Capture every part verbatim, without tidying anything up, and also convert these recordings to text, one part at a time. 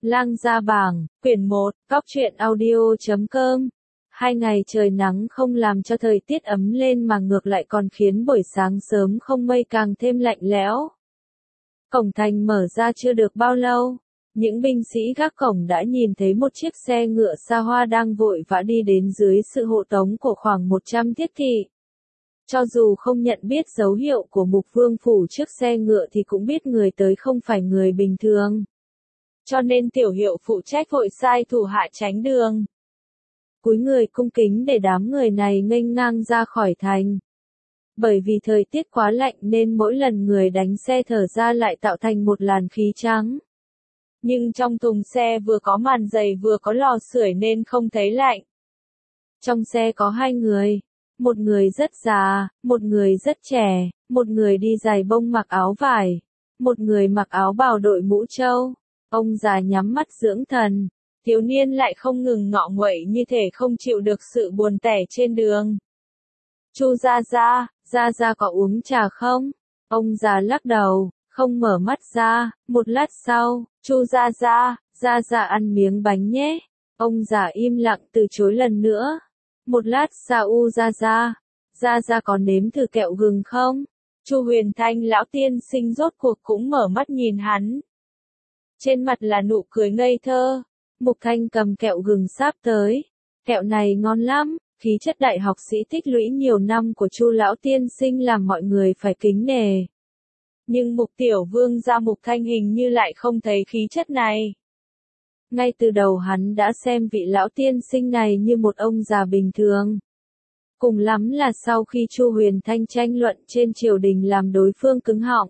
Lang gia bảng, quyển một, cóc truyện audio chấm com. Hai ngày trời nắng không làm cho thời tiết ấm lên mà ngược lại còn khiến buổi sáng sớm không mây càng thêm lạnh lẽo. Cổng thành mở ra chưa được bao lâu, những binh sĩ gác cổng đã nhìn thấy một chiếc xe ngựa xa hoa đang vội vã đi đến dưới sự hộ tống của khoảng một trăm thiết kỵ. Cho dù không nhận biết dấu hiệu của mục vương phủ trước xe ngựa thì cũng biết người tới không phải người bình thường. Cho nên tiểu hiệu phụ trách vội sai thủ hạ tránh đường. Cúi người cung kính để đám người này nghênh ngang ra khỏi thành. Bởi vì thời tiết quá lạnh nên mỗi lần người đánh xe thở ra lại tạo thành một làn khí trắng. Nhưng trong thùng xe vừa có màn giày vừa có lò sưởi nên không thấy lạnh. Trong xe có hai người. Một người rất già, một người rất trẻ, một người đi giày bông mặc áo vải, một người mặc áo bào đội mũ trâu. Ông già nhắm mắt dưỡng thần, thiếu niên lại không ngừng ngọ nguậy như thể không chịu được sự buồn tẻ trên đường. Chu Gia Gia, Gia Gia có uống trà không? Ông già lắc đầu, không mở mắt ra. Một lát sau, Chu Gia Gia, Gia Gia ăn miếng bánh nhé. Ông già im lặng từ chối lần nữa. Một lát sau U Gia Gia, Gia Gia có nếm thử kẹo gừng không? Chu Huyền Thanh lão tiên sinh rốt cuộc cũng mở mắt nhìn hắn. Trên mặt là nụ cười ngây thơ. Mục Thanh cầm kẹo gừng sáp tới. Kẹo này ngon lắm, khí chất đại học sĩ tích lũy nhiều năm của Chu lão tiên sinh làm mọi người phải kính nể. Nhưng Mục tiểu vương gia Mục Thanh hình như lại không thấy khí chất này. Ngay từ đầu hắn đã xem vị lão tiên sinh này như một ông già bình thường. Cùng lắm là sau khi Chu Huyền Thanh tranh luận trên triều đình làm đối phương cứng họng.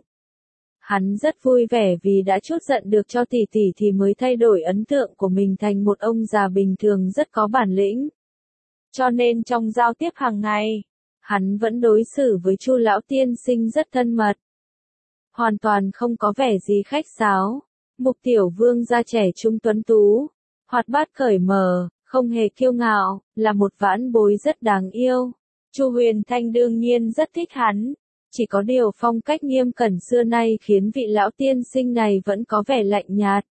Hắn rất vui vẻ vì đã trút giận được cho tỷ tỷ thì mới thay đổi ấn tượng của mình thành một ông già bình thường rất có bản lĩnh. Cho nên trong giao tiếp hàng ngày, hắn vẫn đối xử với Chu lão tiên sinh rất thân mật. Hoàn toàn không có vẻ gì khách sáo. Mục tiểu vương gia trẻ trung tuấn tú, hoạt bát cởi mở, không hề kiêu ngạo, là một vãn bối rất đáng yêu. Chu Huyền Thanh đương nhiên rất thích hắn. Chỉ có điều phong cách nghiêm cẩn xưa nay khiến vị lão tiên sinh này vẫn có vẻ lạnh nhạt.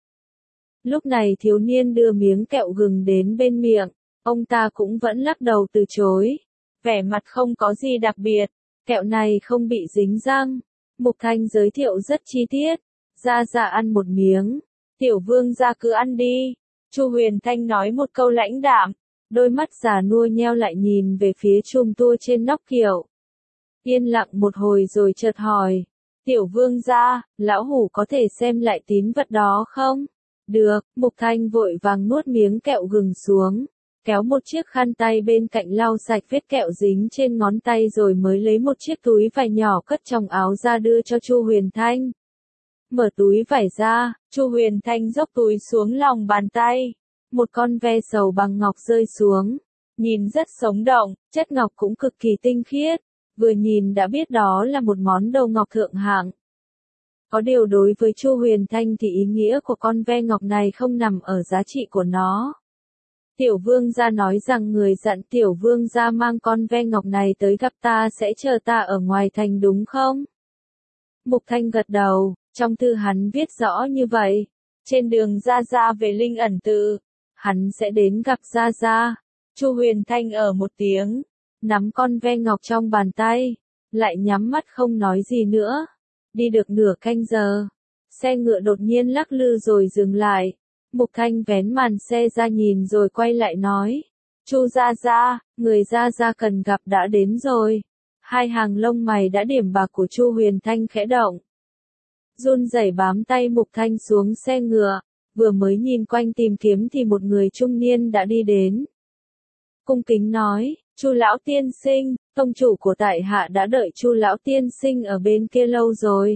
Lúc này thiếu niên đưa miếng kẹo gừng đến bên miệng, ông ta cũng vẫn lắc đầu từ chối. Vẻ mặt không có gì đặc biệt, kẹo này không bị dính răng. Mục Thanh giới thiệu rất chi tiết. Gia Gia ăn một miếng, tiểu vương gia cứ ăn đi. Chu Huyền Thanh nói một câu lãnh đạm, đôi mắt già nua nheo lại nhìn về phía chùm tua trên nóc kiệu. Yên lặng một hồi rồi chợt hỏi, tiểu vương gia, lão hủ có thể xem lại tín vật đó không? Được. Mục Thanh vội vàng nuốt miếng kẹo gừng xuống, kéo một chiếc khăn tay bên cạnh lau sạch vết kẹo dính trên ngón tay rồi mới lấy một chiếc túi vải nhỏ cất trong áo ra đưa cho Chu Huyền Thanh. Mở túi vải ra, Chu Huyền Thanh dốc túi xuống lòng bàn tay. Một con ve sầu bằng ngọc rơi xuống. Nhìn rất sống động, chất ngọc cũng cực kỳ tinh khiết. Vừa nhìn đã biết đó là một món đồ ngọc thượng hạng. Có điều đối với Chu Huyền Thanh thì ý nghĩa của con ve ngọc này không nằm ở giá trị của nó. Tiểu vương gia nói rằng người dặn tiểu vương gia mang con ve ngọc này tới gặp ta sẽ chờ ta ở ngoài thành đúng không? Mục Thanh gật đầu. Trong thư hắn viết rõ như vậy. Trên đường Gia Gia về Linh ẩn tự, hắn sẽ đến gặp Gia Gia. Chu Huyền Thanh ở một tiếng, nắm con ve ngọc trong bàn tay, lại nhắm mắt không nói gì nữa. Đi được nửa canh giờ, xe ngựa đột nhiên lắc lư rồi dừng lại. Mục Thanh vén màn xe ra nhìn rồi quay lại nói, Chu Gia Gia, người Gia Gia cần gặp đã đến rồi. Hai hàng lông mày đã điểm bạc của Chu Huyền Thanh khẽ động. Run rẩy bám tay Mục Thanh xuống xe ngựa, vừa mới nhìn quanh tìm kiếm thì một người trung niên đã đi đến. Cung kính nói, Chu lão tiên sinh, tông chủ của tại hạ đã đợi Chu lão tiên sinh ở bên kia lâu rồi.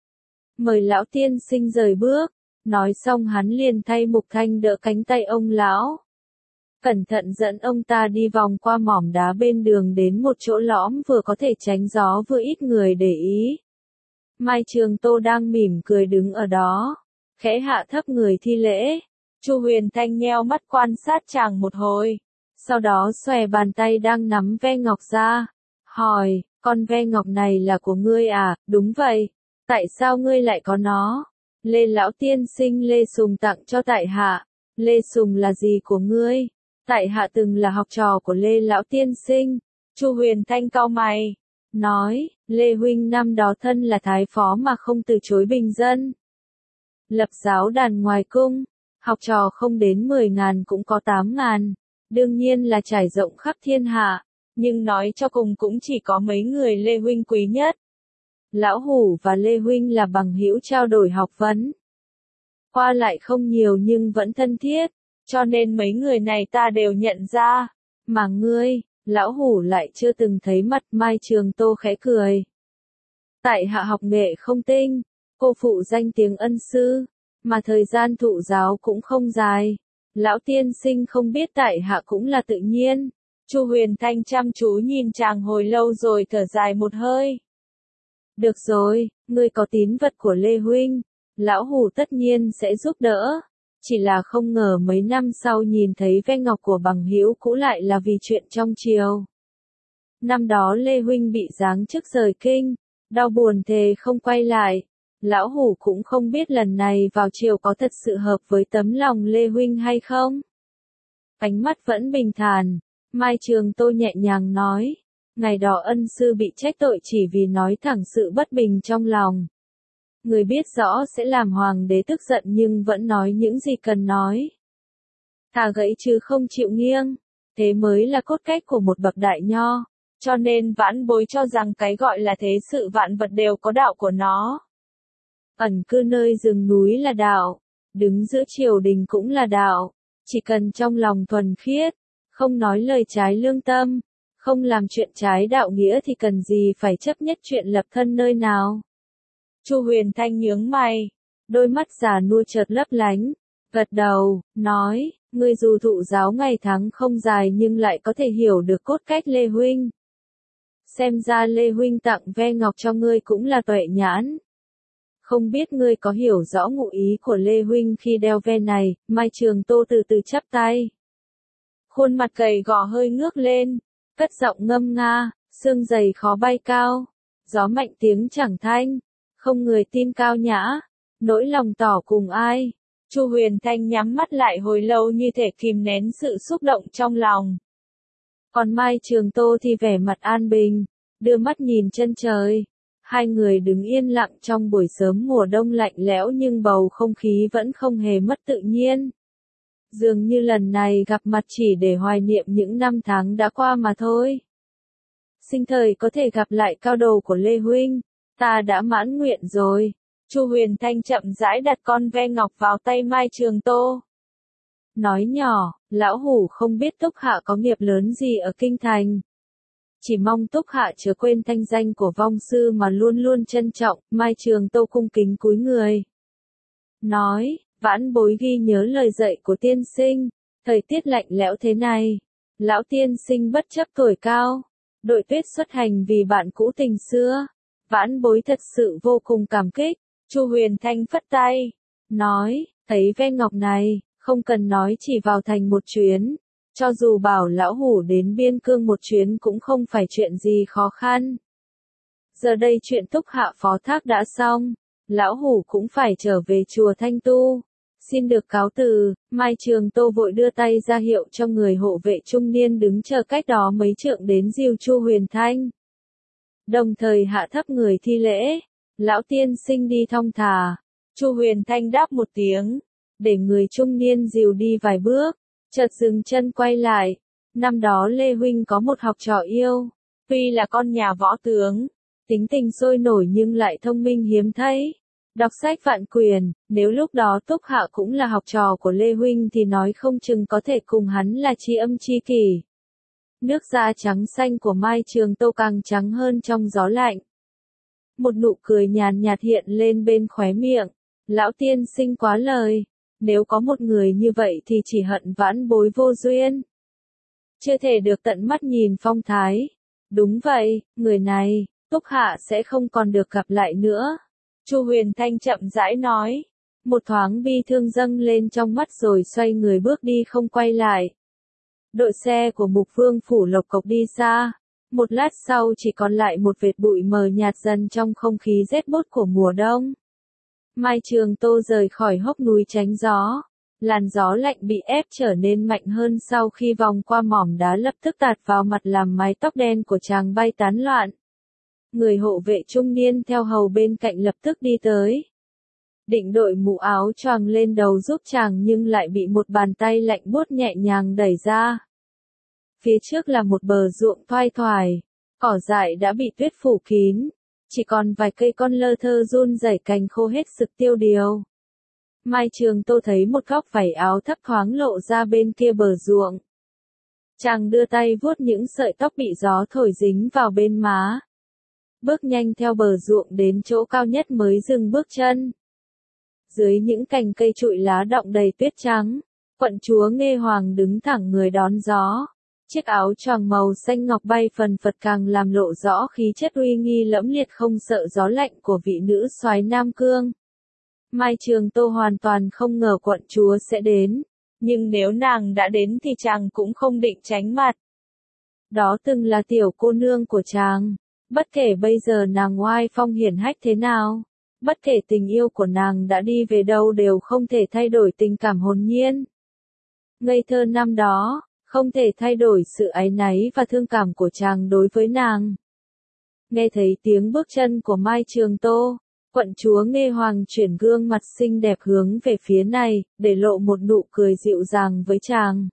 Mời lão tiên sinh rời bước. Nói xong hắn liền thay Mục Thanh đỡ cánh tay ông lão. Cẩn thận dẫn ông ta đi vòng qua mỏm đá bên đường đến một chỗ lõm vừa có thể tránh gió vừa ít người để ý. Mai Trường Tô đang mỉm cười đứng ở đó, khẽ hạ thấp người thi lễ. Chu Huyền Thanh nheo mắt quan sát chàng một hồi, sau đó xòe bàn tay đang nắm ve ngọc ra, hỏi, con ve ngọc này là của ngươi à? Đúng vậy. Tại sao ngươi lại có nó? Lê lão tiên sinh Lê Sùng tặng cho tại hạ. Lê Sùng là gì của ngươi? Tại hạ từng là học trò của Lê lão tiên sinh. Chu Huyền Thanh cau mày, nói, Lê huynh năm đó thân là thái phó mà không từ chối bình dân. Lập giáo đàn ngoài cung, học trò không đến mười ngàn cũng có tám ngàn, đương nhiên là trải rộng khắp thiên hạ, nhưng nói cho cùng cũng chỉ có mấy người Lê huynh quý nhất. Lão Hủ và Lê huynh là bằng hữu trao đổi học vấn. Qua lại không nhiều nhưng vẫn thân thiết, cho nên mấy người này ta đều nhận ra, mà ngươi, Lão Hủ lại chưa từng thấy mặt. Mai Trường Tô khẽ cười. Tại hạ học nghệ không tinh, cô phụ danh tiếng ân sư, mà thời gian thụ giáo cũng không dài. Lão tiên sinh không biết tại hạ cũng là tự nhiên. Chu Huyền Thanh chăm chú nhìn chàng hồi lâu rồi thở dài một hơi. Được rồi, ngươi có tín vật của Lê huynh, Lão Hủ tất nhiên sẽ giúp đỡ. Chỉ là không ngờ mấy năm sau nhìn thấy ve ngọc của bằng hữu cũ lại là vì chuyện trong triều. Năm đó Lê huynh bị giáng chức rời kinh, đau buồn thề không quay lại. Lão Hủ cũng không biết lần này vào triều có thật sự hợp với tấm lòng Lê huynh hay không. Ánh mắt vẫn bình thản, Mai Trường Tô nhẹ nhàng nói, ngày đó ân sư bị trách tội chỉ vì nói thẳng sự bất bình trong lòng. Người biết rõ sẽ làm hoàng đế tức giận nhưng vẫn nói những gì cần nói. Thà gãy chứ không chịu nghiêng, thế mới là cốt cách của một bậc đại nho, cho nên vãn bối cho rằng cái gọi là thế sự vạn vật đều có đạo của nó. Ẩn cư nơi rừng núi là đạo, đứng giữa triều đình cũng là đạo, chỉ cần trong lòng thuần khiết, không nói lời trái lương tâm, không làm chuyện trái đạo nghĩa thì cần gì phải chấp nhất chuyện lập thân nơi nào. Chu Huyền Thanh nhướng mày, đôi mắt già nua chợt lấp lánh, gật đầu, nói, ngươi dù thụ giáo ngày tháng không dài nhưng lại có thể hiểu được cốt cách Lê huynh. Xem ra Lê huynh tặng ve ngọc cho ngươi cũng là tuệ nhãn. Không biết ngươi có hiểu rõ ngụ ý của Lê huynh khi đeo ve này. Mai Trường Tô từ từ chắp tay. Khuôn mặt gầy gò hơi ngước lên, cất giọng ngâm nga, sương dày khó bay cao, gió mạnh tiếng chẳng thanh. Không người tin cao nhã, nỗi lòng tỏ cùng ai. Chu Huyền Thanh nhắm mắt lại hồi lâu như thể kìm nén sự xúc động trong lòng. Còn Mai Trường Tô thì vẻ mặt an bình, đưa mắt nhìn chân trời. Hai người đứng yên lặng trong buổi sớm mùa đông lạnh lẽo nhưng bầu không khí vẫn không hề mất tự nhiên. Dường như lần này gặp mặt chỉ để hoài niệm những năm tháng đã qua mà thôi. Sinh thời có thể gặp lại cao đồ của Lê huynh, ta đã mãn nguyện rồi. Chu Huyền Thanh chậm rãi đặt con ve ngọc vào tay Mai Trường Tô. Nói nhỏ, Lão Hủ không biết Túc Hạ có nghiệp lớn gì ở kinh thành. Chỉ mong Túc Hạ chớ quên thanh danh của vong sư mà luôn luôn trân trọng. Mai Trường Tô cung kính cúi người. Nói, vãn bối ghi nhớ lời dạy của tiên sinh. Thời tiết lạnh lẽo thế này, Lão tiên sinh bất chấp tuổi cao, đội tuyết xuất hành vì bạn cũ tình xưa. Vãn bối thật sự vô cùng cảm kích. Chu Huyền Thanh phất tay, nói, thấy ve ngọc này, không cần nói chỉ vào thành một chuyến. Cho dù bảo Lão Hủ đến biên cương một chuyến cũng không phải chuyện gì khó khăn. Giờ đây chuyện Túc Hạ phó thác đã xong, Lão Hủ cũng phải trở về chùa Thanh Tu. Xin được cáo từ. Mai Trường Tô vội đưa tay ra hiệu cho người hộ vệ trung niên đứng chờ cách đó mấy trượng đến dìu Chu Huyền Thanh. Đồng thời hạ thấp người thi lễ, Lão tiên sinh đi thong thả. Chu Huyền Thanh đáp một tiếng, để người trung niên dìu đi vài bước, chợt dừng chân quay lại. Năm đó Lê huynh có một học trò yêu, tuy là con nhà võ tướng, tính tình sôi nổi nhưng lại thông minh hiếm thấy. Đọc sách vạn quyền, nếu lúc đó Túc Hạ cũng là học trò của Lê huynh thì nói không chừng có thể cùng hắn là tri âm tri kỷ. Nước da trắng xanh của Mai Trường Tô càng trắng hơn trong gió lạnh. Một nụ cười nhàn nhạt hiện lên bên khóe miệng. Lão tiên sinh quá lời. Nếu có một người như vậy thì chỉ hận vãn bối vô duyên. Chưa thể được tận mắt nhìn phong thái. Đúng vậy, người này, Túc Hạ sẽ không còn được gặp lại nữa. Chu Huyền Thanh chậm rãi nói. Một thoáng bi thương dâng lên trong mắt rồi xoay người bước đi không quay lại. Đội xe của Mục Vương phủ lộc cộc đi xa. Một lát sau chỉ còn lại một vệt bụi mờ nhạt dần trong không khí rét buốt của mùa đông. Mai Trường Tô rời khỏi hốc núi tránh gió. Làn gió lạnh bị ép trở nên mạnh hơn sau khi vòng qua mỏm đá lập tức tạt vào mặt làm mái tóc đen của chàng bay tán loạn. Người hộ vệ trung niên theo hầu bên cạnh lập tức đi tới. Định đội mũ áo choàng lên đầu giúp chàng nhưng lại bị một bàn tay lạnh buốt nhẹ nhàng đẩy ra. Phía trước là một bờ ruộng thoai thoải, cỏ dại đã bị tuyết phủ kín, chỉ còn vài cây con lơ thơ run rẩy cành khô hết sực tiêu điều. Mai Trường Tô thấy một góc vải áo thấp thoáng lộ ra bên kia bờ ruộng. Chàng đưa tay vuốt những sợi tóc bị gió thổi dính vào bên má. Bước nhanh theo bờ ruộng đến chỗ cao nhất mới dừng bước chân. Dưới những cành cây trụi lá đọng đầy tuyết trắng, quận chúa Nghê Hoàng đứng thẳng người đón gió. Chiếc áo choàng màu xanh ngọc bay phần phật càng làm lộ rõ khí chất uy nghi lẫm liệt không sợ gió lạnh của vị nữ soái Nam Cương. Mai Trường Tô hoàn toàn không ngờ quận chúa sẽ đến, nhưng nếu nàng đã đến thì chàng cũng không định tránh mặt. Đó từng là tiểu cô nương của chàng, bất kể bây giờ nàng oai phong hiển hách thế nào, bất kể tình yêu của nàng đã đi về đâu đều không thể thay đổi tình cảm hồn nhiên. Ngây thơ năm đó, không thể thay đổi sự áy náy và thương cảm của chàng đối với nàng. Nghe thấy tiếng bước chân của Mai Trường Tô, quận chúa Nghê Hoàng chuyển gương mặt xinh đẹp hướng về phía này, để lộ một nụ cười dịu dàng với chàng.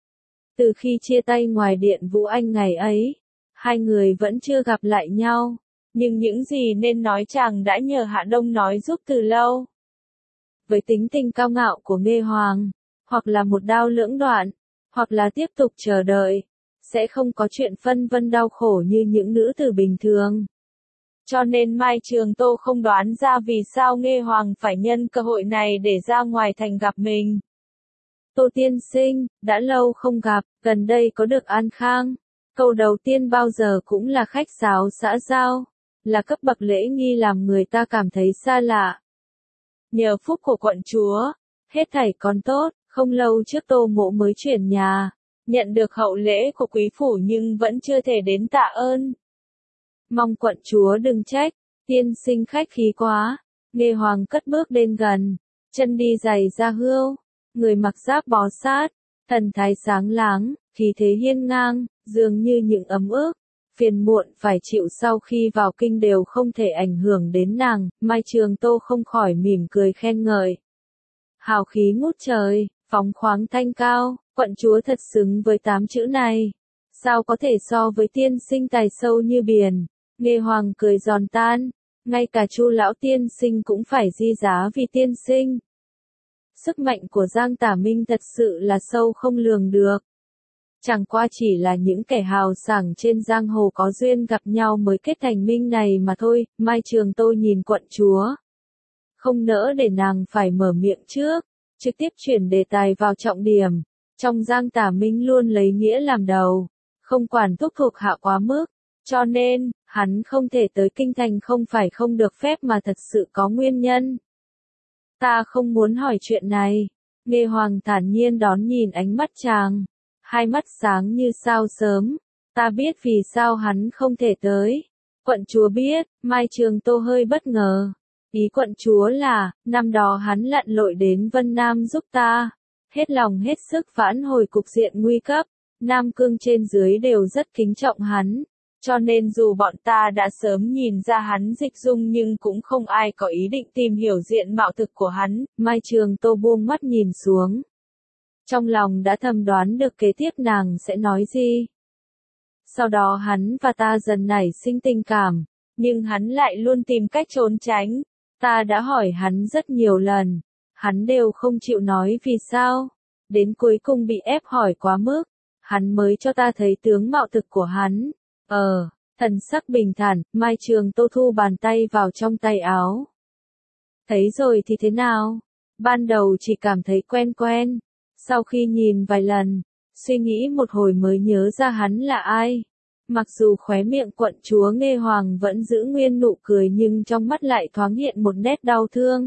Từ khi chia tay ngoài điện Vũ Anh ngày ấy, hai người vẫn chưa gặp lại nhau, nhưng những gì nên nói chàng đã nhờ Hạ Đông nói giúp từ lâu. Với tính tình cao ngạo của Nghê Hoàng, hoặc là một đao lưỡng đoạn, hoặc là tiếp tục chờ đợi, sẽ không có chuyện phân vân đau khổ như những nữ tử bình thường. Cho nên Mai Trường Tô không đoán ra vì sao Nghê Hoàng phải nhân cơ hội này để ra ngoài thành gặp mình. Tô tiên sinh, đã lâu không gặp, gần đây có được an khang? Câu đầu tiên bao giờ cũng là khách sáo xã giao, là cấp bậc lễ nghi làm người ta cảm thấy xa lạ. Nhờ phúc của quận chúa, hết thảy còn tốt, không lâu trước Tô Mộ mới chuyển nhà, nhận được hậu lễ của quý phủ nhưng vẫn chưa thể đến tạ ơn. Mong quận chúa đừng trách, tiên sinh khách khí quá. Nghê Hoàng cất bước đến gần, chân đi giày da hươu, người mặc giáp bó sát, thần thái sáng láng, khí thế hiên ngang, dường như những ấm ức, phiền muộn phải chịu sau khi vào kinh đều không thể ảnh hưởng đến nàng. Mai Trường Tô không khỏi mỉm cười khen ngợi. Hào khí ngút trời, phóng khoáng thanh cao, quận chúa thật xứng với tám chữ này. Sao có thể so với tiên sinh tài sâu như biển. Nghê Hoàng cười giòn tan, ngay cả Chu lão tiên sinh cũng phải di giá vì tiên sinh. Sức mạnh của Giang Tả Minh thật sự là sâu không lường được. Chẳng qua chỉ là những kẻ hào sảng trên giang hồ có duyên gặp nhau mới kết thành minh này mà thôi. Mai Trường Tô nhìn quận chúa, không nỡ để nàng phải mở miệng trước, trực tiếp chuyển đề tài vào trọng điểm. Trong Giang Tả Minh luôn lấy nghĩa làm đầu, không quản thúc thuộc hạ quá mức, cho nên, hắn không thể tới kinh thành không phải không được phép mà thật sự có nguyên nhân. Ta không muốn hỏi chuyện này. Nghê Hoàng thản nhiên đón nhìn ánh mắt chàng, hai mắt sáng như sao sớm. Ta biết vì sao hắn không thể tới. Quận chúa biết. Mai Trường Tô hơi bất ngờ. Ý quận chúa là, năm đó hắn lặn lội đến Vân Nam giúp ta, hết lòng hết sức vãn hồi cục diện nguy cấp. Nam Cương trên dưới đều rất kính trọng hắn. Cho nên dù bọn ta đã sớm nhìn ra hắn dịch dung nhưng cũng không ai có ý định tìm hiểu diện mạo thực của hắn. Mai Trường Tô buông mắt nhìn xuống. Trong lòng đã thầm đoán được kế tiếp nàng sẽ nói gì. Sau đó hắn và ta dần nảy sinh tình cảm, nhưng hắn lại luôn tìm cách trốn tránh. Ta đã hỏi hắn rất nhiều lần, hắn đều không chịu nói vì sao. Đến cuối cùng bị ép hỏi quá mức, hắn mới cho ta thấy tướng mạo thực của hắn. Ờ, thần sắc bình thản, Mai Trường Tô thu bàn tay vào trong tay áo. Thấy rồi thì thế nào? Ban đầu chỉ cảm thấy quen quen, sau khi nhìn vài lần, suy nghĩ một hồi mới nhớ ra hắn là ai. Mặc dù khóe miệng quận chúa Nghê Hoàng vẫn giữ nguyên nụ cười nhưng trong mắt lại thoáng hiện một nét đau thương.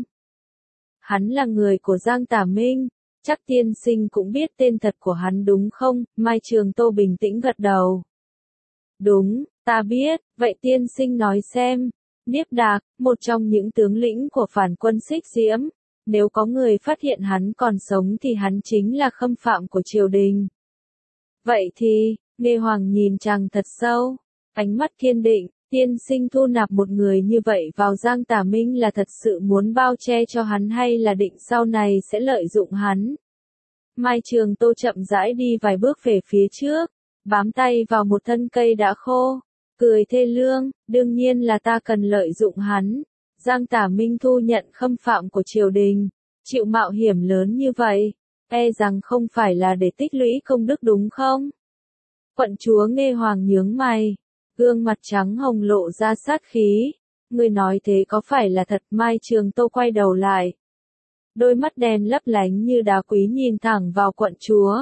Hắn là người của Giang Tả Minh, chắc tiên sinh cũng biết tên thật của hắn đúng không? Mai Trường Tô bình tĩnh gật đầu. Đúng, ta biết, vậy tiên sinh nói xem, Niếp Đạc, một trong những tướng lĩnh của phản quân Xích Diễm, nếu có người phát hiện hắn còn sống thì hắn chính là khâm phạm của triều đình. Vậy thì, Nghe Hoàng nhìn chàng thật sâu, ánh mắt kiên định, tiên sinh thu nạp một người như vậy vào Giang Tả Minh là thật sự muốn bao che cho hắn hay là định sau này sẽ lợi dụng hắn. Mai Trường Tô chậm rãi đi vài bước về phía trước, bám tay vào một thân cây đã khô, cười thê lương, đương nhiên là ta cần lợi dụng hắn. Giang Tả Minh thu nhận khâm phạm của triều đình, chịu mạo hiểm lớn như vậy, e rằng không phải là để tích lũy công đức đúng không? Quận chúa Nghe Hoàng nhướng mày, gương mặt trắng hồng lộ ra sát khí. Ngươi nói thế có phải là thật? Mai Trường Tô quay đầu lại. Đôi mắt đen lấp lánh như đá quý nhìn thẳng vào quận chúa.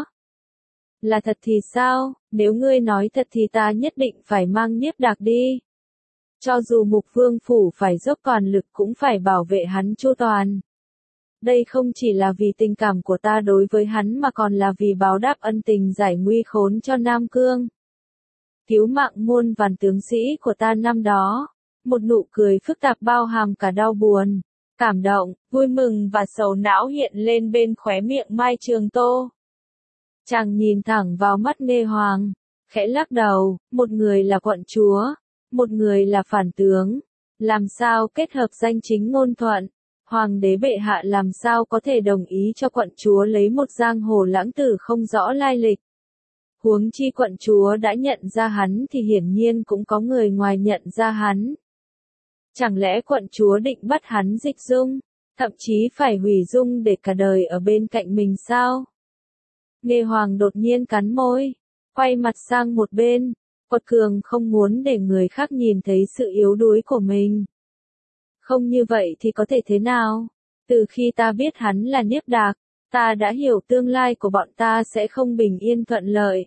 Là thật thì sao? Nếu ngươi nói thật thì ta nhất định phải mang Niếp Đạc đi. Cho dù Mục Vương Phủ phải dốc toàn lực cũng phải bảo vệ hắn chu toàn. Đây không chỉ là vì tình cảm của ta đối với hắn mà còn là vì báo đáp ân tình giải nguy khốn cho Nam Cương. Cứu mạng muôn vàn tướng sĩ của ta năm đó. Một nụ cười phức tạp bao hàm cả đau buồn, cảm động, vui mừng và sầu não hiện lên bên khóe miệng Mai Trường Tô. Chàng nhìn thẳng vào mắt Nghe Hoàng, khẽ lắc đầu, một người là quận chúa, một người là phản tướng, làm sao kết hợp danh chính ngôn thuận, hoàng đế bệ hạ làm sao có thể đồng ý cho quận chúa lấy một giang hồ lãng tử không rõ lai lịch. Huống chi quận chúa đã nhận ra hắn thì hiển nhiên cũng có người ngoài nhận ra hắn. Chẳng lẽ quận chúa định bắt hắn dịch dung, thậm chí phải hủy dung để cả đời ở bên cạnh mình sao? Nghe Hoàng đột nhiên cắn môi, quay mặt sang một bên, quật cường không muốn để người khác nhìn thấy sự yếu đuối của mình. Không như vậy thì có thể thế nào? Từ khi ta biết hắn là Niếp Đạc, ta đã hiểu tương lai của bọn ta sẽ không bình yên thuận lợi.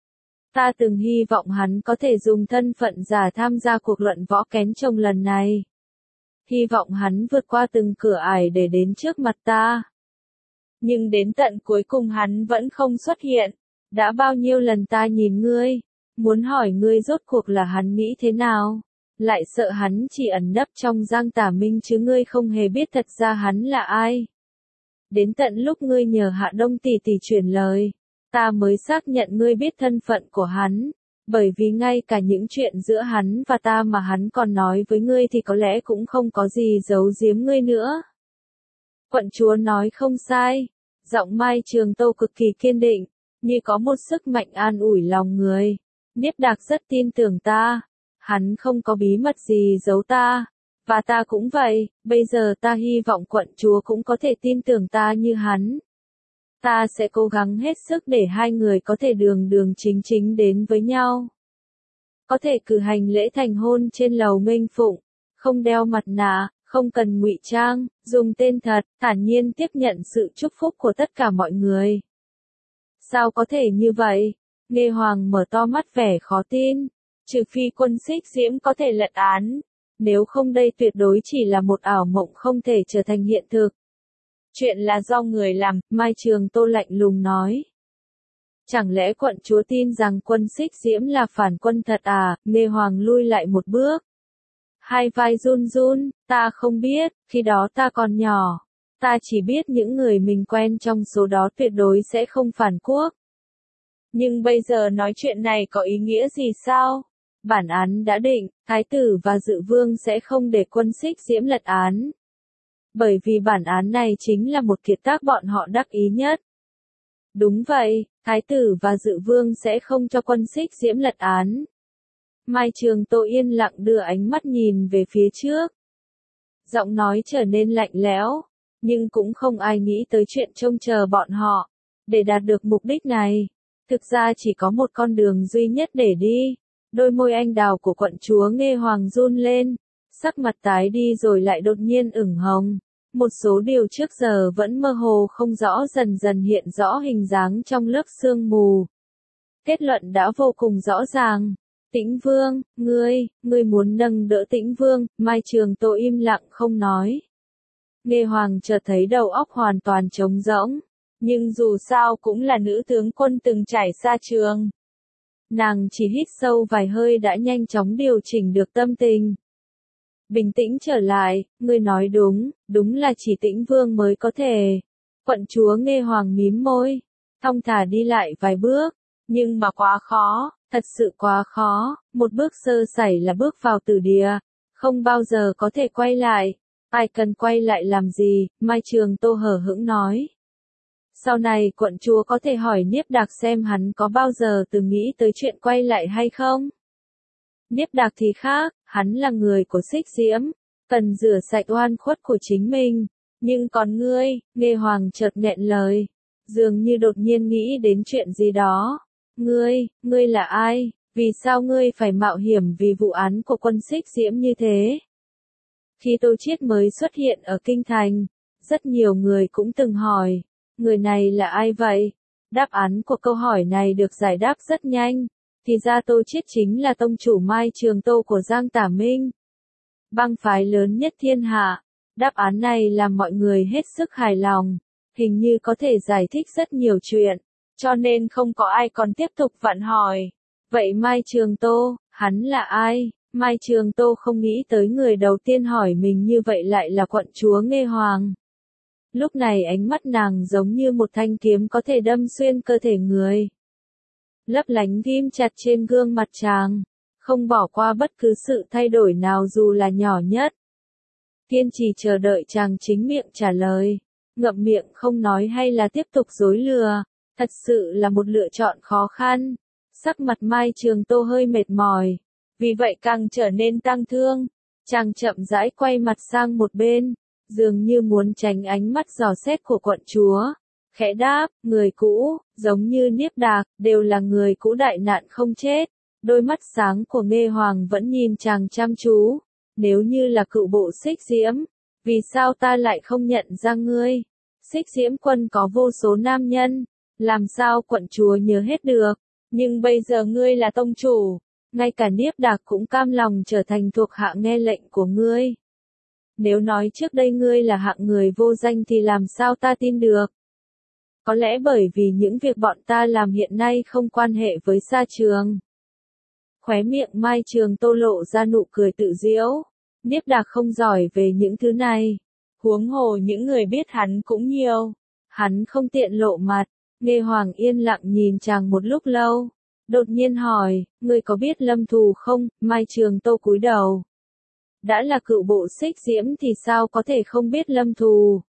Ta từng hy vọng hắn có thể dùng thân phận giả tham gia cuộc luận võ kén chồng lần này. Hy vọng hắn vượt qua từng cửa ải để đến trước mặt ta. Nhưng đến tận cuối cùng hắn vẫn không xuất hiện. Đã bao nhiêu lần ta nhìn ngươi, muốn hỏi ngươi rốt cuộc là hắn nghĩ thế nào, lại sợ hắn chỉ ẩn nấp trong Giang Tả Minh chứ ngươi không hề biết thật ra hắn là ai. Đến tận lúc ngươi nhờ Hạ Đông tỷ tỷ truyền lời, ta mới xác nhận ngươi biết thân phận của hắn, bởi vì ngay cả những chuyện giữa hắn và ta mà hắn còn nói với ngươi thì có lẽ cũng không có gì giấu giếm ngươi nữa. Quận chúa nói không sai, giọng Mai Trường Tô cực kỳ kiên định, như có một sức mạnh an ủi lòng người. Niếp Đạc rất tin tưởng ta, hắn không có bí mật gì giấu ta, và ta cũng vậy, bây giờ ta hy vọng quận chúa cũng có thể tin tưởng ta như hắn. Ta sẽ cố gắng hết sức để hai người có thể đường đường chính chính đến với nhau. Có thể cử hành lễ thành hôn trên lầu Nghênh Phụng, không đeo mặt nạ, không cần ngụy trang, dùng tên thật, thản nhiên tiếp nhận sự chúc phúc của tất cả mọi người. Sao có thể như vậy? Nghe Hoàng mở to mắt vẻ khó tin, trừ phi quân Xích Diễm có thể lật án, nếu không đây tuyệt đối chỉ là một ảo mộng không thể trở thành hiện thực. Chuyện là do người làm, Mai Trường Tô lạnh lùng nói. Chẳng lẽ quận chúa tin rằng quân Xích Diễm là phản quân thật à? Nghe Hoàng lui lại một bước. Hai vai run run, ta không biết, khi đó ta còn nhỏ. Ta chỉ biết những người mình quen trong số đó tuyệt đối sẽ không phản quốc. Nhưng bây giờ nói chuyện này có ý nghĩa gì sao? Bản án đã định, Thái tử và Dự Vương sẽ không để quân Xích Diễm lật án. Bởi vì bản án này chính là một kiệt tác bọn họ đắc ý nhất. Đúng vậy, Thái tử và Dự Vương sẽ không cho quân Xích Diễm lật án. Mai Trường Tô yên lặng đưa ánh mắt nhìn về phía trước. Giọng nói trở nên lạnh lẽo, nhưng cũng không ai nghĩ tới chuyện trông chờ bọn họ. Để đạt được mục đích này, thực ra chỉ có một con đường duy nhất để đi. Đôi môi anh đào của quận chúa Nghe Hoàng run lên, sắc mặt tái đi rồi lại đột nhiên ửng hồng. Một số điều trước giờ vẫn mơ hồ không rõ dần dần hiện rõ hình dáng trong lớp sương mù. Kết luận đã vô cùng rõ ràng. Tĩnh Vương, ngươi, ngươi muốn nâng đỡ Tĩnh Vương, Mai Trường Tô im lặng không nói. Nghe Hoàng chợt thấy đầu óc hoàn toàn trống rỗng, nhưng dù sao cũng là nữ tướng quân từng trải xa trường. Nàng chỉ hít sâu vài hơi đã nhanh chóng điều chỉnh được tâm tình. bình tĩnh trở lại, ngươi nói đúng, đúng là chỉ Tĩnh Vương mới có thể. Quận chúa Nghê Hoàng mím môi, thong thả đi lại vài bước, nhưng mà quá khó, thật sự quá khó, một bước sơ sẩy là bước vào tử địa, không bao giờ có thể quay lại. Ai cần quay lại làm gì, Mai Trường Tô hờ hững nói. Sau này quận chúa có thể hỏi Niếp Đạc xem hắn có bao giờ từng nghĩ tới chuyện quay lại hay không? Niếp Đạc thì khác, hắn là người của Xích Diễm, cần rửa sạch oan khuất của chính mình. Nhưng còn ngươi, Nghê Hoàng chợt nghẹn lời, dường như đột nhiên nghĩ đến chuyện gì đó. Ngươi, ngươi là ai? Vì sao ngươi phải mạo hiểm vì vụ án của quân Xích Diễm như thế? Khi Tô Chiết mới xuất hiện ở Kinh Thành, rất nhiều người cũng từng hỏi, người này là ai vậy? Đáp án của câu hỏi này được giải đáp rất nhanh, thì ra Tô Chiết chính là tông chủ Mai Trường Tô của Giang Tả Minh, bang phái lớn nhất thiên hạ. Đáp án này làm mọi người hết sức hài lòng, hình như có thể giải thích rất nhiều chuyện, cho nên không có ai còn tiếp tục vặn hỏi. Vậy Mai Trường Tô, hắn là ai? Mai Trường Tô không nghĩ tới người đầu tiên hỏi mình như vậy lại là quận chúa Nghê Hoàng. Lúc này ánh mắt nàng giống như một thanh kiếm có thể đâm xuyên cơ thể người. Lấp lánh ghim chặt trên gương mặt chàng, không bỏ qua bất cứ sự thay đổi nào dù là nhỏ nhất. Kiên trì chờ đợi chàng chính miệng trả lời, ngậm miệng không nói hay là tiếp tục dối lừa, thật sự là một lựa chọn khó khăn. Sắc mặt Mai Trường Tô hơi mệt mỏi, vì vậy càng trở nên tang thương. Chàng chậm rãi quay mặt sang một bên, dường như muốn tránh ánh mắt dò xét của quận chúa. Khẽ đáp, người cũ, giống như Niếp Đạc, đều là người cũ đại nạn không chết. Đôi mắt sáng của Nghê Hoàng vẫn nhìn chàng chăm chú. Nếu như là cựu bộ Xích Diễm, vì sao ta lại không nhận ra ngươi? Xích Diễm quân có vô số nam nhân, làm sao quận chúa nhớ hết được? Nhưng bây giờ ngươi là tông chủ, ngay cả Niếp Đạc cũng cam lòng trở thành thuộc hạ nghe lệnh của ngươi. Nếu nói trước đây ngươi là hạng người vô danh thì làm sao ta tin được? Có lẽ bởi vì những việc bọn ta làm hiện nay không quan hệ với Sa Trường. Khóe miệng Mai Trường Tô lộ ra nụ cười tự giễu. Niếp Đạc không giỏi về những thứ này. Huống hồ những người biết hắn cũng nhiều. Hắn không tiện lộ mặt. Nghê Hoàng yên lặng nhìn chàng một lúc lâu. Đột nhiên hỏi, ngươi có biết Lâm Thù không? Mai Trường Tô cúi đầu. Đã là cựu bộ Xích Diễm thì sao có thể không biết Lâm Thù?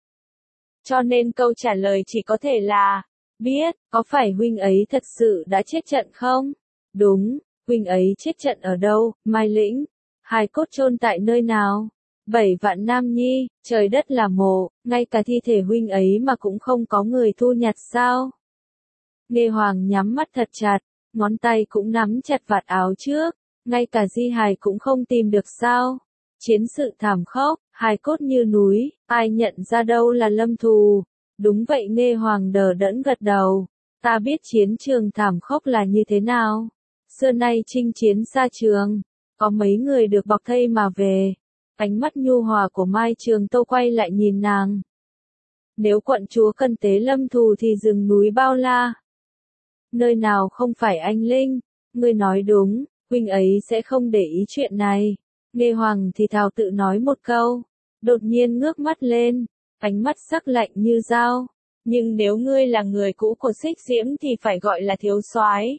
Cho nên câu trả lời chỉ có thể là, biết, có phải huynh ấy thật sự đã chết trận không? Đúng, huynh ấy chết trận ở đâu, Mai Lĩnh? Hài cốt chôn tại nơi nào? Bảy vạn nam nhi, trời đất là mộ, ngay cả thi thể huynh ấy mà cũng không có người thu nhặt sao? Nghê Hoàng nhắm mắt thật chặt, ngón tay cũng nắm chặt vạt áo trước, ngay cả di hài cũng không tìm được sao? Chiến sự thảm khốc, hài cốt như núi, ai nhận ra đâu là Lâm Thù? Đúng vậy, Nghê Hoàng đờ đẫn gật đầu. Ta biết chiến trường thảm khốc là như thế nào. Xưa nay chinh chiến Sa Trường, có mấy người được bọc thây mà về. Ánh mắt nhu hòa của Mai Trường Tô quay lại nhìn nàng. Nếu quận chúa cần tế Lâm Thù thì rừng núi bao la. Nơi nào không phải anh linh? Ngươi nói đúng, huynh ấy sẽ không để ý chuyện này. Nghê Hoàng thì thào tự nói một câu, đột nhiên ngước mắt lên, ánh mắt sắc lạnh như dao. Nhưng nếu ngươi là người cũ của Xích Diễm thì phải gọi là thiếu soái.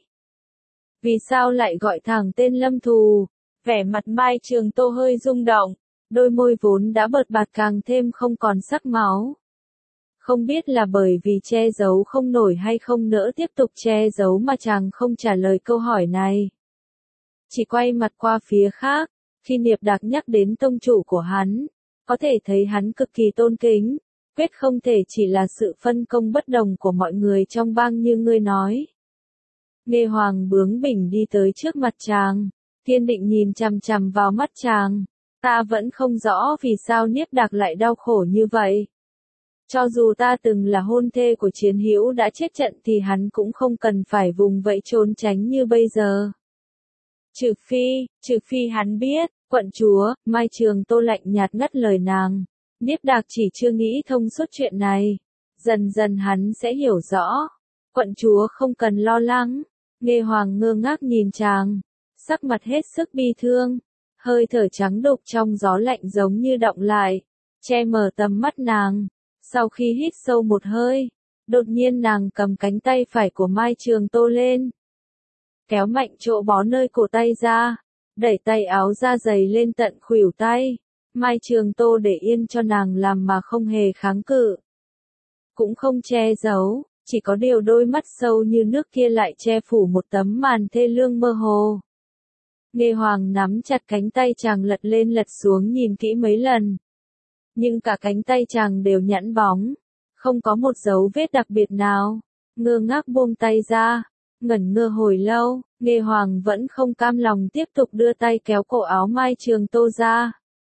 Vì sao lại gọi thẳng tên Lâm Thù? Vẻ mặt Mai Trường Tô hơi rung động, đôi môi vốn đã bợt bạt càng thêm không còn sắc máu. Không biết là bởi vì che giấu không nổi hay không nỡ tiếp tục che giấu mà chàng không trả lời câu hỏi này. Chỉ quay mặt qua phía khác. Khi Niệp Đạc nhắc đến tông chủ của hắn, có thể thấy hắn cực kỳ tôn kính, quyết không thể chỉ là sự phân công bất đồng của mọi người trong bang như ngươi nói. Nghê Hoàng bướng bỉnh đi tới trước mặt chàng, kiên định nhìn chằm chằm vào mắt chàng. Ta vẫn không rõ vì sao Niếp Đạc lại đau khổ như vậy. Cho dù ta từng là hôn thê của chiến hữu đã chết trận thì hắn cũng không cần phải vùng vẫy trốn tránh như bây giờ. Trừ phi, trừ phi hắn biết, quận chúa, Mai Trường Tô lạnh nhạt ngắt lời nàng. Niếp Đạc chỉ chưa nghĩ thông suốt chuyện này. Dần dần hắn sẽ hiểu rõ. Quận chúa không cần lo lắng. Nghê Hoàng ngơ ngác nhìn chàng. Sắc mặt hết sức bi thương. hơi thở trắng đục trong gió lạnh giống như đọng lại, che mờ tầm mắt nàng. Sau khi hít sâu một hơi, đột nhiên nàng cầm cánh tay phải của Mai Trường Tô lên, kéo mạnh chỗ bó nơi cổ tay ra, đẩy tay áo da dày lên tận khuỷu tay. Mai Trường Tô để yên cho nàng làm mà không hề kháng cự, cũng không che giấu, chỉ có điều đôi mắt sâu như nước kia lại che phủ một tấm màn thê lương mơ hồ. Nghe Hoàng nắm chặt cánh tay chàng lật lên lật xuống nhìn kỹ mấy lần, nhưng cả cánh tay chàng đều nhẵn bóng, không có một dấu vết đặc biệt nào. Ngơ ngác buông tay ra, ngẩn ngơ hồi lâu, Nghe Hoàng vẫn không cam lòng tiếp tục đưa tay kéo cổ áo Mai Trường Tô ra.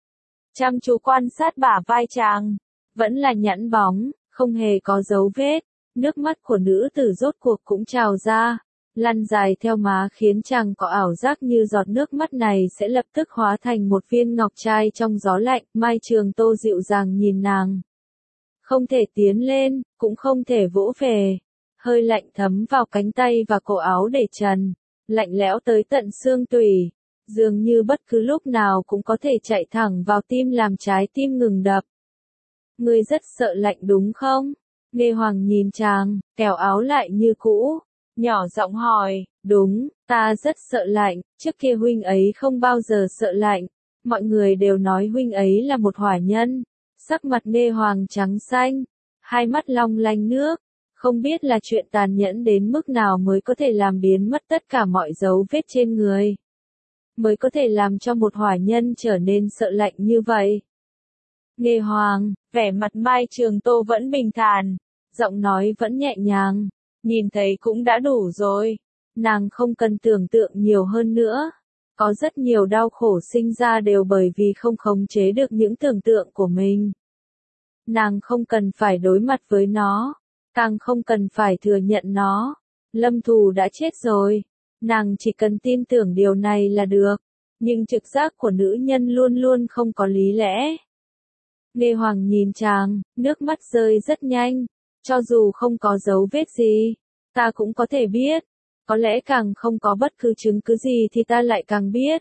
Chăm chú quan sát bả vai chàng, vẫn là nhẵn bóng, không hề có dấu vết. Nước mắt của nữ tử rốt cuộc cũng trào ra, lăn dài theo má khiến chàng có ảo giác như giọt nước mắt này sẽ lập tức hóa thành một viên ngọc trai trong gió lạnh. Mai Trường Tô dịu dàng nhìn nàng, không thể tiến lên, cũng không thể vỗ về. Hơi lạnh thấm vào cánh tay và cổ áo để trần, lạnh lẽo tới tận xương tủy, dường như bất cứ lúc nào cũng có thể chạy thẳng vào tim làm trái tim ngừng đập. Ngươi rất sợ lạnh đúng không? Nghe Hoàng nhìn chàng, kéo áo lại như cũ, nhỏ giọng hỏi. Đúng, ta rất sợ lạnh, trước kia huynh ấy không bao giờ sợ lạnh, mọi người đều nói huynh ấy là một hỏa nhân. Sắc mặt Nghe Hoàng trắng xanh, hai mắt long lanh nước, không biết là chuyện tàn nhẫn đến mức nào mới có thể làm biến mất tất cả mọi dấu vết trên người, mới có thể làm cho một hỏa nhân trở nên sợ lạnh như vậy. Nghe Hoàng, vẻ mặt Mai Trường Tô vẫn bình thản, giọng nói vẫn nhẹ nhàng, nhìn thấy cũng đã đủ rồi, nàng không cần tưởng tượng nhiều hơn nữa. Có rất nhiều đau khổ sinh ra đều bởi vì không khống chế được những tưởng tượng của mình. Nàng không cần phải đối mặt với nó, càng không cần phải thừa nhận nó. Lâm Thù đã chết rồi, nàng chỉ cần tin tưởng điều này là được, nhưng trực giác của nữ nhân luôn luôn không có lý lẽ. Nghe Hoàng nhìn chàng, nước mắt rơi rất nhanh, cho dù không có dấu vết gì, ta cũng có thể biết, có lẽ càng không có bất cứ chứng cứ gì thì ta lại càng biết.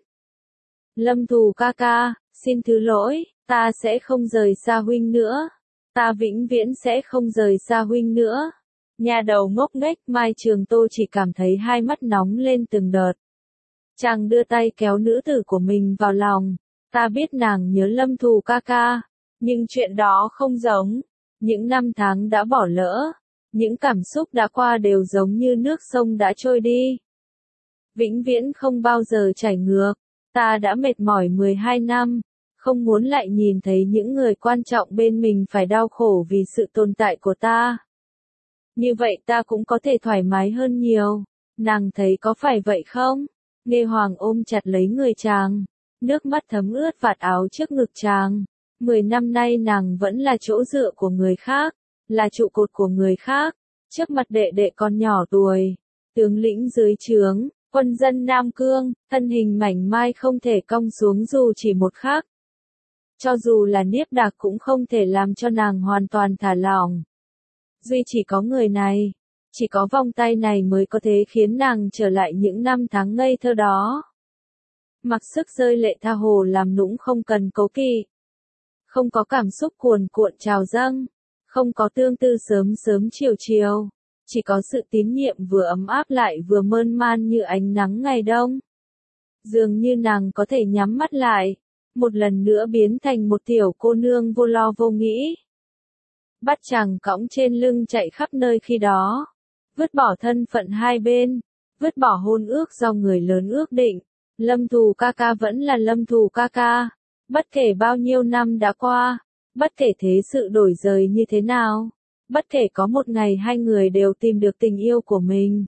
Lâm Thù ca ca, xin thứ lỗi, ta sẽ không rời xa huynh nữa, ta vĩnh viễn sẽ không rời xa huynh nữa. Nhà đầu ngốc nghếch Mai Trường Tô chỉ cảm thấy hai mắt nóng lên từng đợt. Chàng đưa tay kéo nữ tử của mình vào lòng, ta biết nàng nhớ Lâm Thù ca ca, nhưng chuyện đó không giống, những năm tháng đã bỏ lỡ, những cảm xúc đã qua đều giống như nước sông đã trôi đi, vĩnh viễn không bao giờ chảy ngược. Ta đã mệt mỏi mười hai năm, không muốn lại nhìn thấy những người quan trọng bên mình phải đau khổ vì sự tồn tại của ta. Như vậy ta cũng có thể thoải mái hơn nhiều, nàng thấy có phải vậy không? Nghe Hoàng ôm chặt lấy người chàng, nước mắt thấm ướt vạt áo trước ngực chàng. Mười năm nay nàng vẫn là chỗ dựa của người khác, là trụ cột của người khác, trước mặt đệ đệ con nhỏ tuổi, tướng lĩnh dưới trướng, quân dân Nam Cương, thân hình mảnh mai không thể cong xuống dù chỉ một khắc. Cho dù là Niếp Đạc cũng không thể làm cho nàng hoàn toàn thả lỏng. Duy chỉ có người này, chỉ có vòng tay này mới có thể khiến nàng trở lại những năm tháng ngây thơ đó. Mặc sức rơi lệ tha hồ làm nũng không cần cố kỵ. Không có cảm xúc cuồn cuộn trào dâng, không có tương tư sớm sớm chiều chiều, chỉ có sự tín nhiệm vừa ấm áp lại vừa mơn man như ánh nắng ngày đông. Dường như nàng có thể nhắm mắt lại, một lần nữa biến thành một tiểu cô nương vô lo vô nghĩ. Bắt chàng cõng trên lưng chạy khắp nơi khi đó, vứt bỏ thân phận hai bên, vứt bỏ hôn ước do người lớn ước định. Lâm Thù ca ca vẫn là Lâm Thù ca ca. Bất kể bao nhiêu năm đã qua, bất kể thế sự đổi rời như thế nào, bất kể có một ngày hai người đều tìm được tình yêu của mình.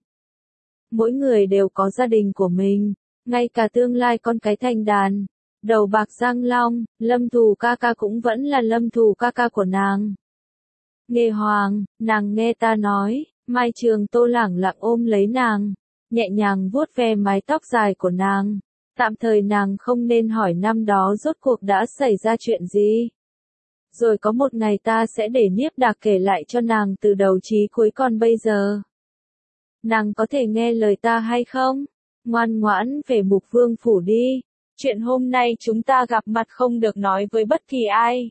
Mỗi người đều có gia đình của mình, ngay cả tương lai con cái thành đàn, đầu bạc răng long, Lâm Thù ca ca cũng vẫn là Lâm Thù ca ca của nàng. Nghe Hoàng, nàng nghe ta nói. Mai Trường Tô lẳng lặng ôm lấy nàng, nhẹ nhàng vuốt ve mái tóc dài của nàng. Tạm thời nàng không nên hỏi năm đó rốt cuộc đã xảy ra chuyện gì. Rồi có một ngày ta sẽ để Niếp Đạc kể lại cho nàng từ đầu chí cuối, còn bây giờ. Nàng có thể nghe lời ta hay không? Ngoan ngoãn về Mục Vương phủ đi. Chuyện hôm nay chúng ta gặp mặt không được nói với bất kỳ ai.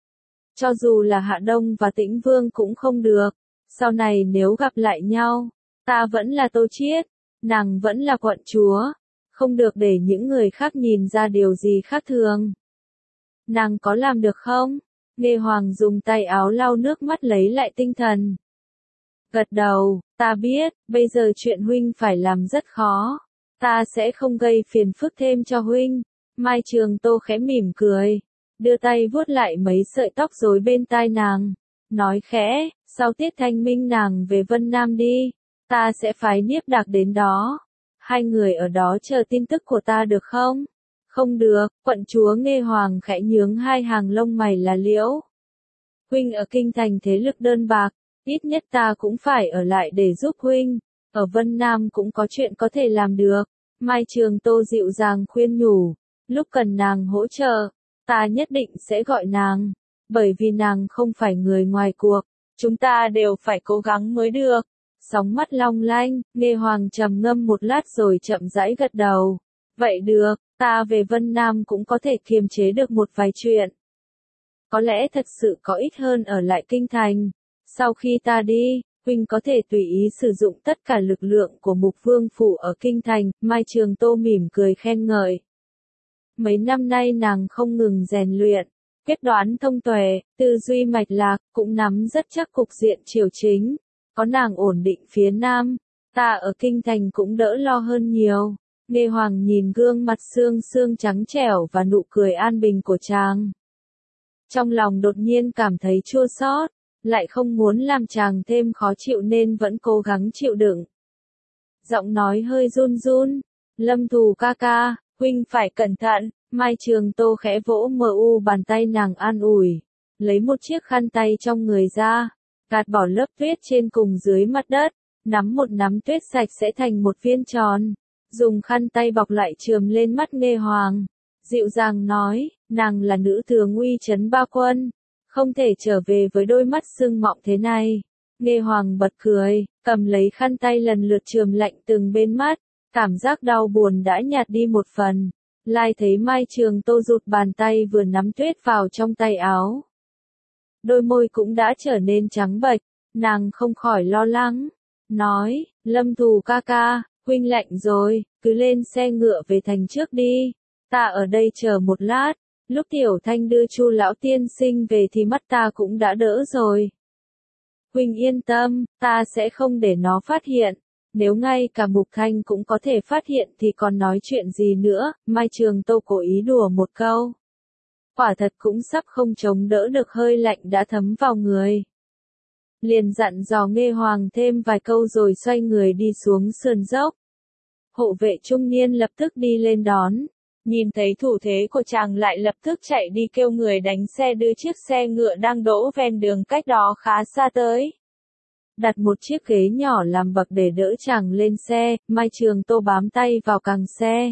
Cho dù là Hạ Đông và Tĩnh Vương cũng không được. Sau này nếu gặp lại nhau, ta vẫn là Tô Chiết, nàng vẫn là quận chúa. Không được để những người khác nhìn ra điều gì khác thường. Nàng có làm được không? Nghe Hoàng dùng tay áo lau nước mắt lấy lại tinh thần. Gật đầu, ta biết, bây giờ chuyện huynh phải làm rất khó. Ta sẽ không gây phiền phức thêm cho huynh. Mai Trường Tô khẽ mỉm cười, đưa tay vuốt lại mấy sợi tóc rối bên tai nàng, nói khẽ, sau tiết thanh minh nàng về Vân Nam đi, ta sẽ phái Niếp Đạc đến đó. Hai người ở đó chờ tin tức của ta được không? Không được, quận chúa Nghê Hoàng khẽ nhướng hai hàng lông mày là liễu. Huynh ở kinh thành thế lực đơn bạc, ít nhất ta cũng phải ở lại để giúp huynh. Ở Vân Nam cũng có chuyện có thể làm được. Mai Trường Tô dịu dàng khuyên nhủ, lúc cần nàng hỗ trợ, ta nhất định sẽ gọi nàng, bởi vì nàng không phải người ngoài cuộc, chúng ta đều phải cố gắng mới được. Sóng mắt long lanh, Nghê Hoàng trầm ngâm một lát rồi chậm rãi gật đầu. Vậy được, ta về Vân Nam cũng có thể kiềm chế được một vài chuyện. Có lẽ thật sự có ích hơn ở lại kinh thành. Sau khi ta đi, huynh có thể tùy ý sử dụng tất cả lực lượng của Mục Vương phủ ở kinh thành. Mai Trường Tô mỉm cười khen ngợi. Mấy năm nay nàng không ngừng rèn luyện, quyết đoán thông tuệ, tư duy mạch lạc, cũng nắm rất chắc cục diện triều chính. Có nàng ổn định phía Nam, ta ở kinh thành cũng đỡ lo hơn nhiều. Nghê Hoàng nhìn gương mặt xương xương trắng trẻo và nụ cười an bình của chàng. Trong lòng đột nhiên cảm thấy chua xót, lại không muốn làm chàng thêm khó chịu nên vẫn cố gắng chịu đựng. Giọng nói hơi run run, Lâm Thù ca ca, huynh phải cẩn thận. Mai Trường Tô khẽ vỗ mờ u bàn tay nàng an ủi, lấy một chiếc khăn tay trong người ra, gạt bỏ lớp tuyết trên cùng dưới mặt đất, nắm một nắm tuyết sạch sẽ thành một viên tròn, dùng khăn tay bọc lại chườm lên mắt Nghê Hoàng, dịu dàng nói, nàng là nữ tướng uy chấn ba quân, không thể trở về với đôi mắt sưng mọng thế này. Nghê Hoàng bật cười, cầm lấy khăn tay lần lượt chườm lạnh từng bên mắt, cảm giác đau buồn đã nhạt đi một phần. Lai thấy Mai Trường Tô rụt bàn tay vừa nắm tuyết vào trong tay áo. Đôi môi cũng đã trở nên trắng bệch, nàng không khỏi lo lắng, nói, Lâm Thù ca ca, huynh lạnh rồi, cứ lên xe ngựa về thành trước đi, ta ở đây chờ một lát, lúc Tiểu Thanh đưa Chu lão tiên sinh về thì mắt ta cũng đã đỡ rồi. Huynh yên tâm, ta sẽ không để nó phát hiện. Nếu ngay cả Mục Thanh cũng có thể phát hiện thì còn nói chuyện gì nữa. Mai Trường Tô cố ý đùa một câu. Quả thật cũng sắp không chống đỡ được hơi lạnh đã thấm vào người. Liền dặn dò Nghê Hoàng thêm vài câu rồi xoay người đi xuống sườn dốc. Hộ vệ trung niên lập tức đi lên đón. Nhìn thấy thủ thế của chàng lại lập tức chạy đi kêu người đánh xe đưa chiếc xe ngựa đang đỗ ven đường cách đó khá xa tới. Đặt một chiếc ghế nhỏ làm bậc để đỡ chàng lên xe, Mai Trường Tô bám tay vào càng xe.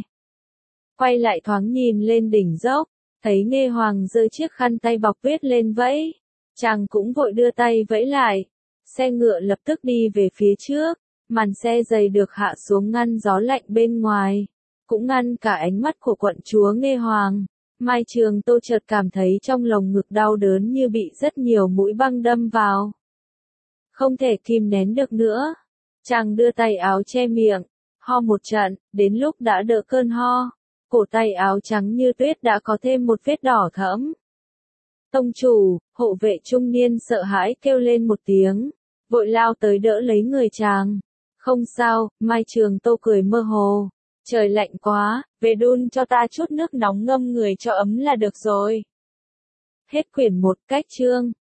Quay lại thoáng nhìn lên đỉnh dốc, thấy Nghê Hoàng giơ chiếc khăn tay bọc tuyết lên vẫy. Chàng cũng vội đưa tay vẫy lại. Xe ngựa lập tức đi về phía trước, màn xe dày được hạ xuống ngăn gió lạnh bên ngoài, cũng ngăn cả ánh mắt của quận chúa Nghê Hoàng. Mai Trường Tô chợt cảm thấy trong lồng ngực đau đớn như bị rất nhiều mũi băng đâm vào. Không thể kìm nén được nữa. Chàng đưa tay áo che miệng, ho một trận, đến lúc đã đỡ cơn ho. Cổ tay áo trắng như tuyết đã có thêm một vết đỏ thẫm. Tông chủ, hộ vệ trung niên sợ hãi kêu lên một tiếng, vội lao tới đỡ lấy người chàng. Không sao, Mai Trường Tô cười mơ hồ. Trời lạnh quá, về đun cho ta chút nước nóng ngâm người cho ấm là được rồi. Hết quyển một, cách chương.